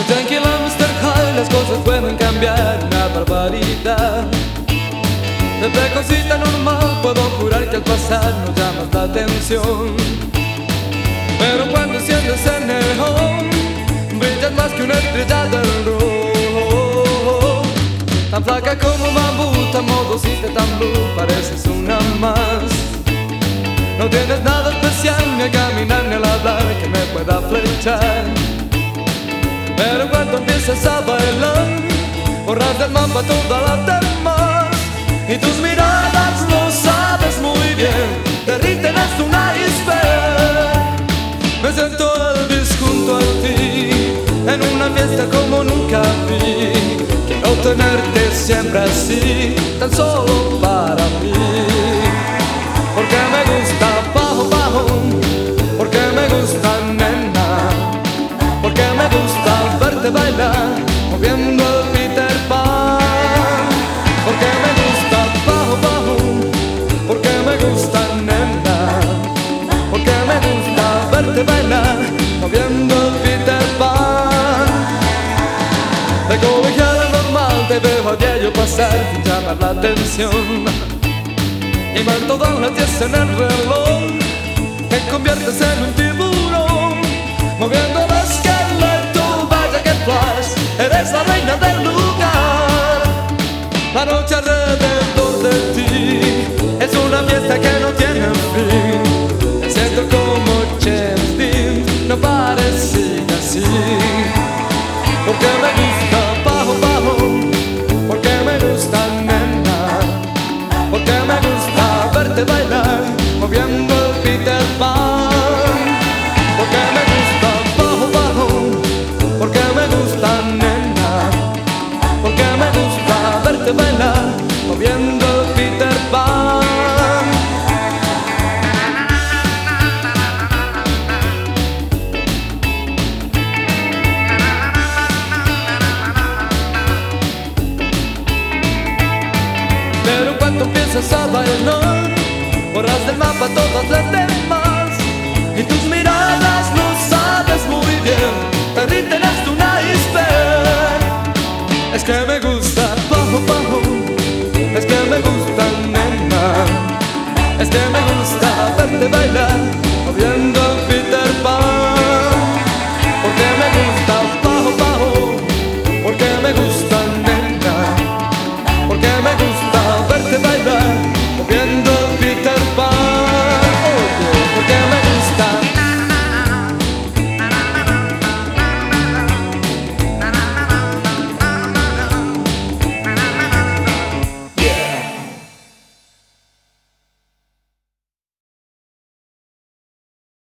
Tranquila, Mr. High, las cosas pueden cambiar una barbaridad. De cosita normal puedo jurar que al pasar nos llamas la atención. Pero cuando enciendes el neón, brillas más que una estrella del rojo. Tan flaca como bambú, tan modosita, tan blue, pareces una más. No tienes nada especial, ni al caminar ni al hablar, que me pueda flechar. Pero cuando empiezas a bailar, borras del mapa todas las demás. Y tus miradas, lo sabes muy bien, derriten hasta un iceberg. Me siento Elvis junto a ti, en una fiesta como nunca vi. Quiero tenerte siempre así, tan solo para mí. Porque me gusta bajo, bajo, porque me gusta nena, porque me gusta verte bailar, moviendo el Peter Pan. Porque me gusta bajo, bajo, porque me gusta nena, porque me gusta verte bailar, moviendo el Peter Pan. De colegiala normal te veo a diario pasar sin llamar la atención. Y van todas las 10 en el reloj, te conviertes en un tiburón, moviendo el esqueleto, vaya que flash, eres la reina del lugar. La noche alrededor de ti es una fiesta que no tiene fin. Me siento como James Dean, no parecía así. Porque me gusta bajo, bajo, porque me gusta nena, porque me gusta verte bailar, moviendo el Peter Pan. Porque me gusta bajo, bajo, porque me gusta nena, porque me gusta verte bailar, moviendo el Peter Pan. Pero cuando empiezas a bailar, borras del mapa todas las demás. Y tus miradas, lo sabes muy bien, derriten hasta un iceberg. Es que me gusta bajo, bajo, es que me gusta nena, es que me gusta verte bailar,